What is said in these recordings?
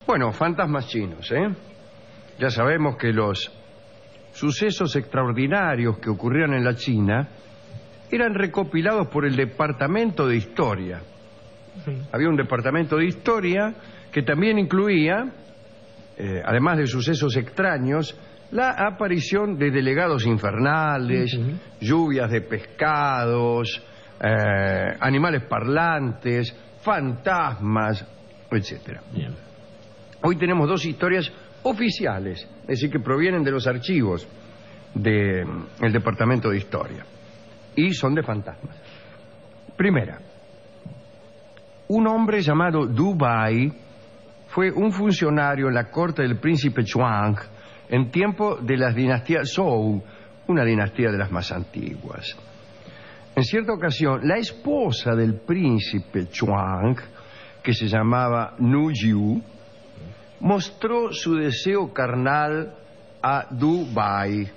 Bueno, fantasmas chinos, ¿eh? Ya sabemos que los sucesos extraordinarios que ocurrían en la China eran recopilados por el Departamento de Historia. Había un Departamento de Historia que también incluía, además de sucesos extraños, la aparición de delegados infernales, lluvias de pescados, animales parlantes, fantasmas, etcétera. Bien. Hoy tenemos dos historias oficiales, es decir, que provienen de los archivos del Departamento de Historia y son de fantasmas. Primera, un hombre llamado Du Bai fue un funcionario en la corte del príncipe Chuang en tiempo de la dinastía Zhou, una dinastía de las más antiguas. En cierta ocasión, la esposa del príncipe Chuang, que se llamaba Nu Yu, mostró su deseo carnal a Du Bai.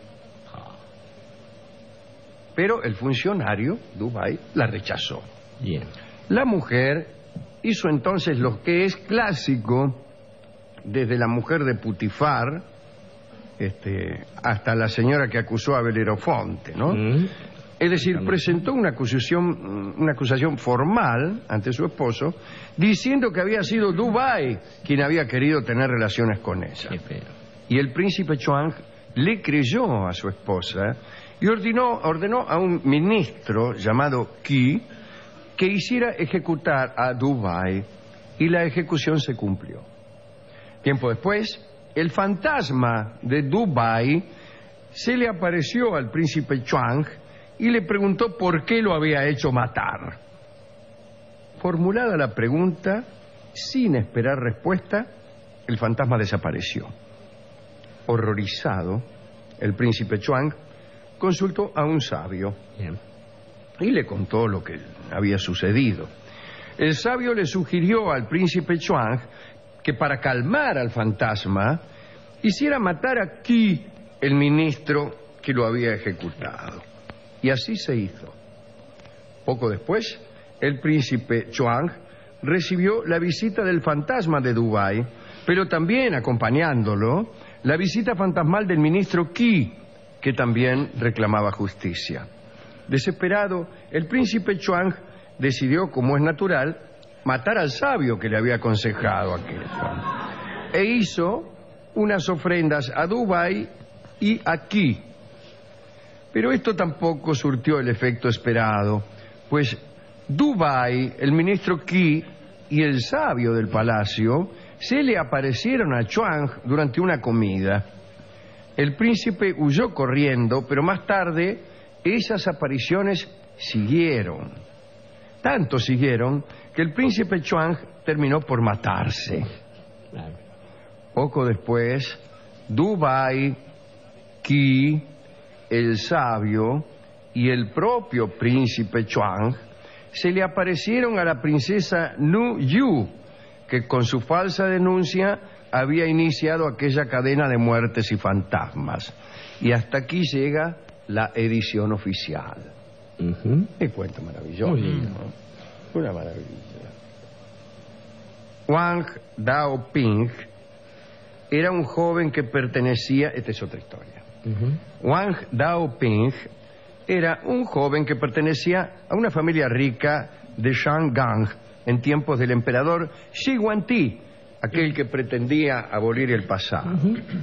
Pero el funcionario, Du Bai, la rechazó. Bien. La mujer hizo entonces lo que es clásico desde la mujer de Putifar hasta la señora que acusó a Belerofonte, ¿no? Es decir, presentó una acusación formal ante su esposo, diciendo que había sido Du Bai quien había querido tener relaciones con ella. Qué feo. Y el príncipe Chuang le creyó a su esposa y ordenó a un ministro llamado Qi que hiciera ejecutar a Du Bai, y la ejecución se cumplió. Tiempo después, el fantasma de Du Bai se le apareció al príncipe Chuang y le preguntó por qué lo había hecho matar. Formulada la pregunta, sin esperar respuesta, el fantasma desapareció. Horrorizado, el príncipe Chuang consultó a un sabio. Bien. Y le contó lo que había sucedido. El sabio le sugirió al príncipe Chuang que para calmar al fantasma hiciera matar a Qi, el ministro que lo había ejecutado. Y así se hizo. Poco después, el príncipe Chuang recibió la visita del fantasma de Du Bai, pero también acompañándolo la visita fantasmal del ministro Qi, que también reclamaba justicia. Desesperado, el príncipe Chuang decidió, como es natural, matar al sabio que le había aconsejado aquello. E hizo unas ofrendas a Du Bai y a Qi. Pero esto tampoco surtió el efecto esperado, pues Du Bai, el ministro Qi y el sabio del palacio se le aparecieron a Chuang durante una comida. El príncipe huyó corriendo, pero más tarde esas apariciones siguieron. Tanto siguieron que el príncipe Chuang terminó por matarse. Claro. Poco después, Du Bai, Qi, el sabio y el propio príncipe Chuang se le aparecieron a la princesa Nu Yu, que con su falsa denuncia había iniciado aquella cadena de muertes y fantasmas. Y hasta aquí llega la edición oficial. Qué cuento maravilloso. Muy lindo. ¿No? Una maravilla. Wang Daoping era un joven que pertenecía... Esta es otra historia. Wang Daoping era un joven que pertenecía a una familia rica de Shangang en tiempos del emperador Shi Huangdi, aquel que pretendía abolir el pasado.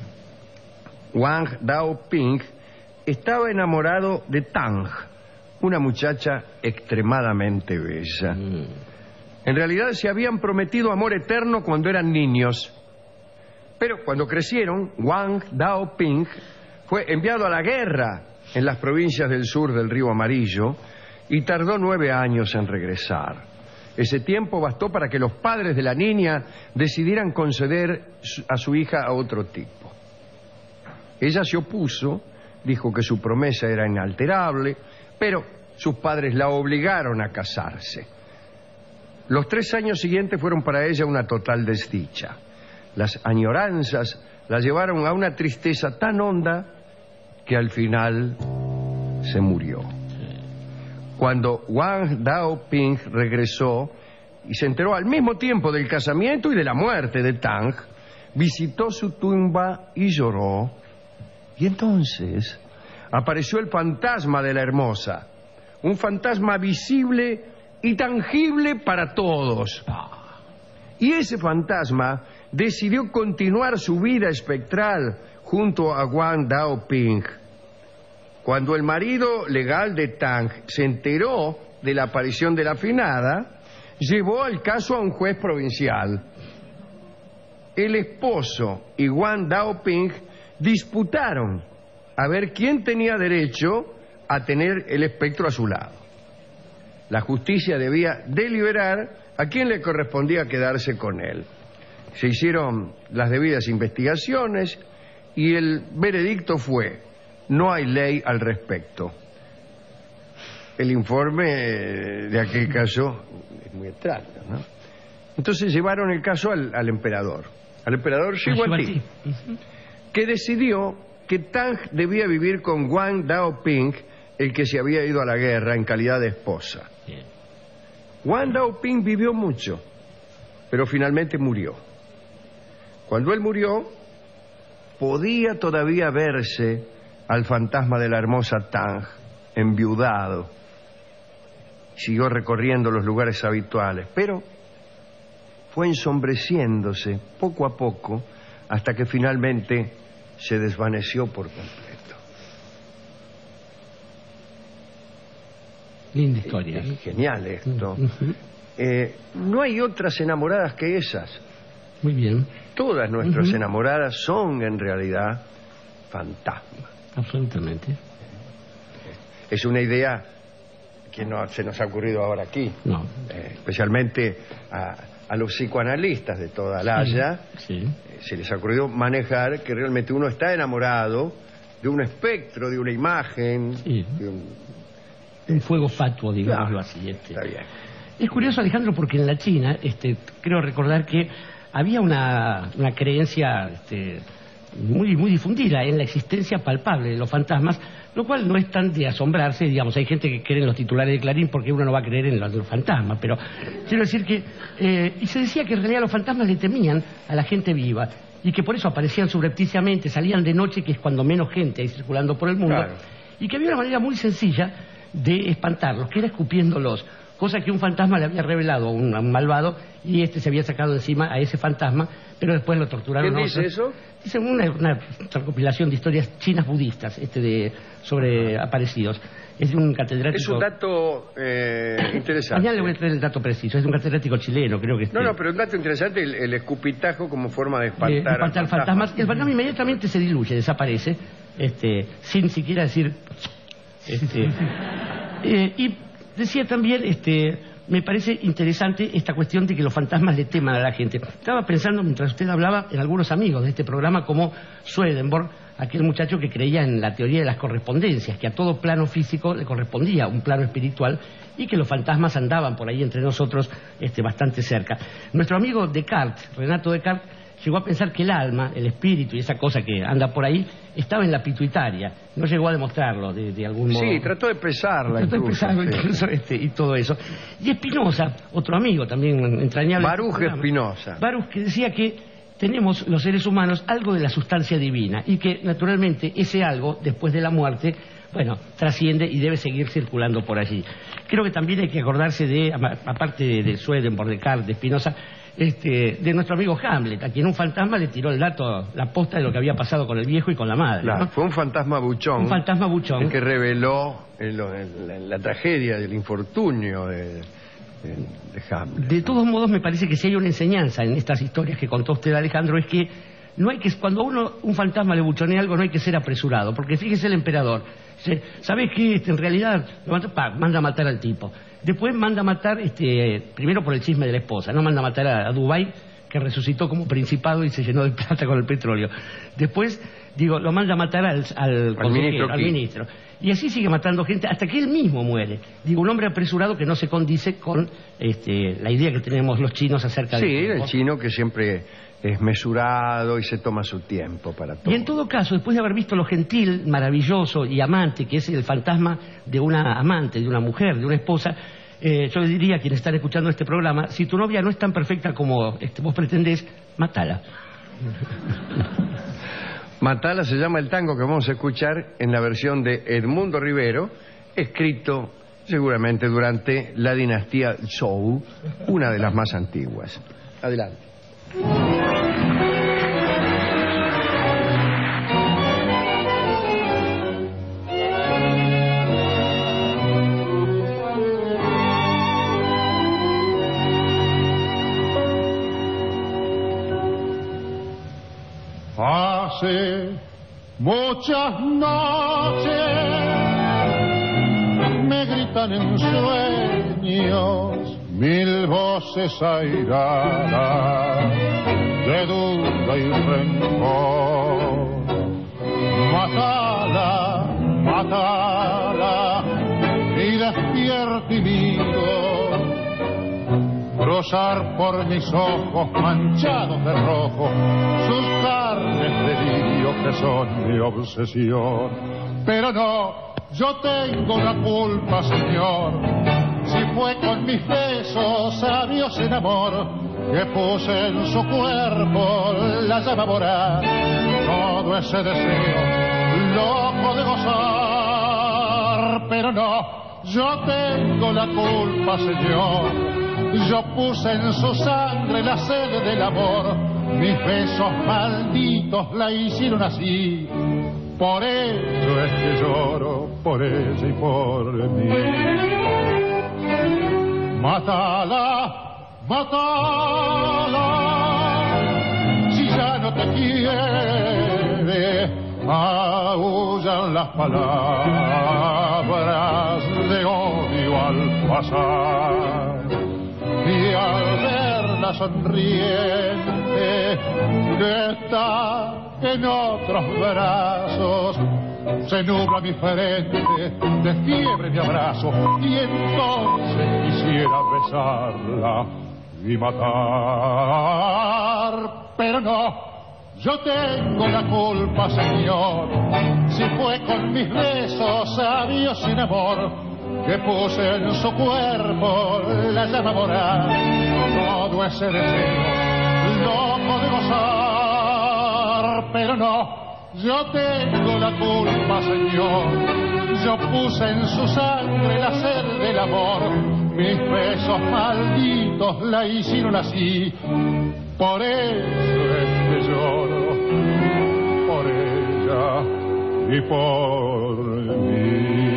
Wang Daoping estaba enamorado de Tang, una muchacha extremadamente bella. En realidad se habían prometido amor eterno cuando eran niños. Pero cuando crecieron, Wang Daoping fue enviado a la guerra en las provincias del sur del Río Amarillo y tardó 9 años en regresar. Ese tiempo bastó para que los padres de la niña decidieran conceder a su hija a otro tipo. Ella se opuso, dijo que su promesa era inalterable, pero sus padres la obligaron a casarse. Los 3 años siguientes fueron para ella una total desdicha. Las añoranzas la llevaron a una tristeza tan honda que al final se murió. Cuando Wang Daoping regresó y se enteró al mismo tiempo del casamiento y de la muerte de Tang, visitó su tumba y lloró. Y entonces apareció el fantasma de la hermosa, un fantasma visible y tangible para todos. Y ese fantasma decidió continuar su vida espectral junto a Wang Daoping. Cuando el marido legal de Tang se enteró de la aparición de la afinada, llevó el caso a un juez provincial. El esposo y Wang Daoping disputaron a ver quién tenía derecho a tener el espectro a su lado. La justicia debía deliberar a quién le correspondía quedarse con él. Se hicieron las debidas investigaciones y el veredicto fue: no hay ley al respecto. El informe de aquel caso es muy extraño, ¿no? Entonces llevaron el caso al emperador Shi Huangdi, que decidió que Tang debía vivir con Wang Daoping, el que se había ido a la guerra en calidad de esposa. Bien. Wang Daoping vivió mucho, pero finalmente murió. Cuando él murió, podía todavía verse al fantasma de la hermosa Tang, enviudado. Siguió recorriendo los lugares habituales, pero fue ensombreciéndose poco a poco hasta que finalmente se desvaneció por completo. Linda historia. Es genial esto. No hay otras enamoradas que esas. Muy bien. Todas nuestras enamoradas son en realidad fantasmas. Absolutamente. Es una idea que no se nos ha ocurrido ahora aquí. No. Especialmente a los psicoanalistas de toda la Haya, se les ha ocurrido manejar que realmente uno está enamorado de un espectro, de una imagen, de un fuego fatuo, digámoslo así. Está bien. Es curioso, Alejandro, porque en la China, creo recordar que había una creencia muy, muy difundida en la existencia palpable de los fantasmas, lo cual no es tan de asombrarse. Digamos, hay gente que cree en los titulares de Clarín porque uno no va a creer en los fantasmas, pero quiero decir que y se decía que en realidad los fantasmas le temían a la gente viva y que por eso aparecían subrepticiamente, salían de noche, que es cuando menos gente hay circulando por el mundo, claro, y que había una manera muy sencilla de espantarlos, que era escupiéndolos, cosa que un fantasma le había revelado a un malvado, y se había sacado encima a ese fantasma, pero después lo torturaron. ¿Quién dice eso? Dice una recopilación de historias chinas budistas sobre aparecidos. Es de un catedrático. Es un dato interesante. Mañana le voy a traer el dato preciso. Es de un catedrático chileno, creo que. No, pero un dato interesante, el escupitajo como forma de espantar fantasmas. Y el fantasma inmediatamente se diluye, desaparece, sin siquiera decir. Y decía también, me parece interesante esta cuestión de que los fantasmas le teman a la gente. Estaba pensando, mientras usted hablaba, en algunos amigos de este programa, como Swedenborg, aquel muchacho que creía en la teoría de las correspondencias, que a todo plano físico le correspondía un plano espiritual, y que los fantasmas andaban por ahí entre nosotros bastante cerca. Nuestro amigo Descartes, Renato Descartes, llegó a pensar que el alma, el espíritu y esa cosa que anda por ahí estaba en la pituitaria. No llegó a demostrarlo de algún modo. Sí, trató de pesarla incluso, y todo eso. Y Spinoza, otro amigo también entrañable. Baruch Spinoza. Baruch, que decía que tenemos los seres humanos algo de la sustancia divina y que naturalmente ese algo, después de la muerte, trasciende y debe seguir circulando por allí. Creo que también hay que acordarse aparte de Swedenborg, de Descartes, de Spinoza, de nuestro amigo Hamlet, a quien un fantasma le tiró la posta de lo que había pasado con el viejo y con la madre. Claro, ¿no? Fue un fantasma buchón. Un fantasma buchón. El que reveló la tragedia del infortunio de Hamlet. De todos modos, me parece que si hay una enseñanza en estas historias que contó usted, Alejandro, es que no hay que, cuando un fantasma le buchonea algo, no hay que ser apresurado, porque fíjese el emperador, ¿sabes qué? En realidad manda a matar al tipo. Después manda a matar, primero por el chisme de la esposa, no manda a matar a Dubái, que resucitó como principado y se llenó de plata con el petróleo. Después, lo manda a matar al ministro. Y así sigue matando gente hasta que él mismo muere. Un hombre apresurado que no se condice con la idea que tenemos los chinos acerca de... Sí, el chino que siempre es mesurado y se toma su tiempo para todo. Y en todo caso, después de haber visto lo gentil, maravilloso y amante, que es el fantasma de una amante, de una mujer, de una esposa, yo le diría a quienes están escuchando este programa, si tu novia no es tan perfecta como vos pretendés, mátala. Matala se llama el tango que vamos a escuchar en la versión de Edmundo Rivero, escrito seguramente durante la dinastía Zhou, una de las más antiguas. Adelante. Hace muchas noches me gritan en sueños 1000 voces airadas de duda y rencor. Matala, matala, y despierto y miro cruzar por mis ojos manchados de rojo sus carnes de lirio que son mi obsesión. Pero no, yo tengo la culpa, Señor, si fue con mis besos sabios en amor que puse en su cuerpo la llama voraz, todo ese deseo loco de gozar. Pero no, yo tengo la culpa, Señor, yo puse en su sangre la sed del amor, mis besos malditos la hicieron así. Por eso es que lloro, por ella y por mí. Mátala, mátala, si ya no te quiere, aúllan las palabras de odio al pasar. Y al verla sonriente que está en otros brazos, se nubla mi frente de fiebre mi abrazo, y entonces quisiera besarla y matar. Pero no, yo tengo la culpa, Señor, si fue con mis besos sabios sin amor que puse en su cuerpo la llama moral, todo ese deseo loco de gozar. Pero no, yo tengo la culpa, Señor, yo puse en su sangre la sed del amor, mis besos malditos la hicieron así. Por eso es que lloro, por ella y por mí.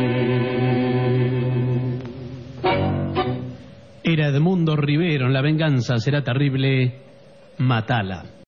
Era Edmundo Rivero en La venganza será terrible, Matala.